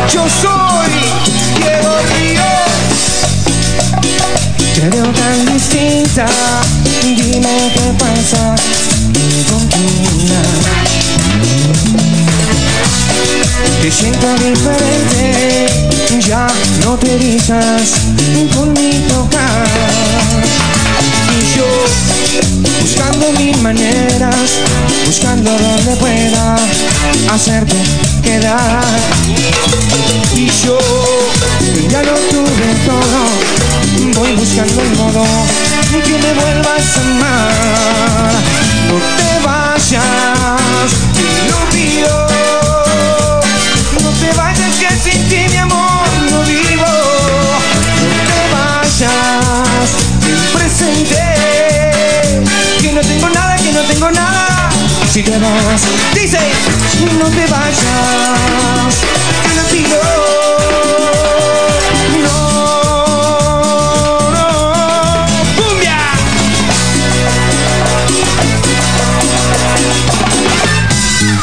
Yo soy Diego Ríos. Te veo tan distinta, dime qué pasa con tu vida. Te siento diferente, ya no te erizas con mi tocar. Y yo, buscando mil maneras, buscando donde pueda hacerte quedar. Y yo, que ya lo tuve todo, voy buscando el modo que me vuelvas a amar. No te vayas, te lo pido. No te vayas, que sin ti mi amor no vivo. No te vayas, ten presente que no tengo nada, que no tengo nada. Si te vas, dice, no te vayas.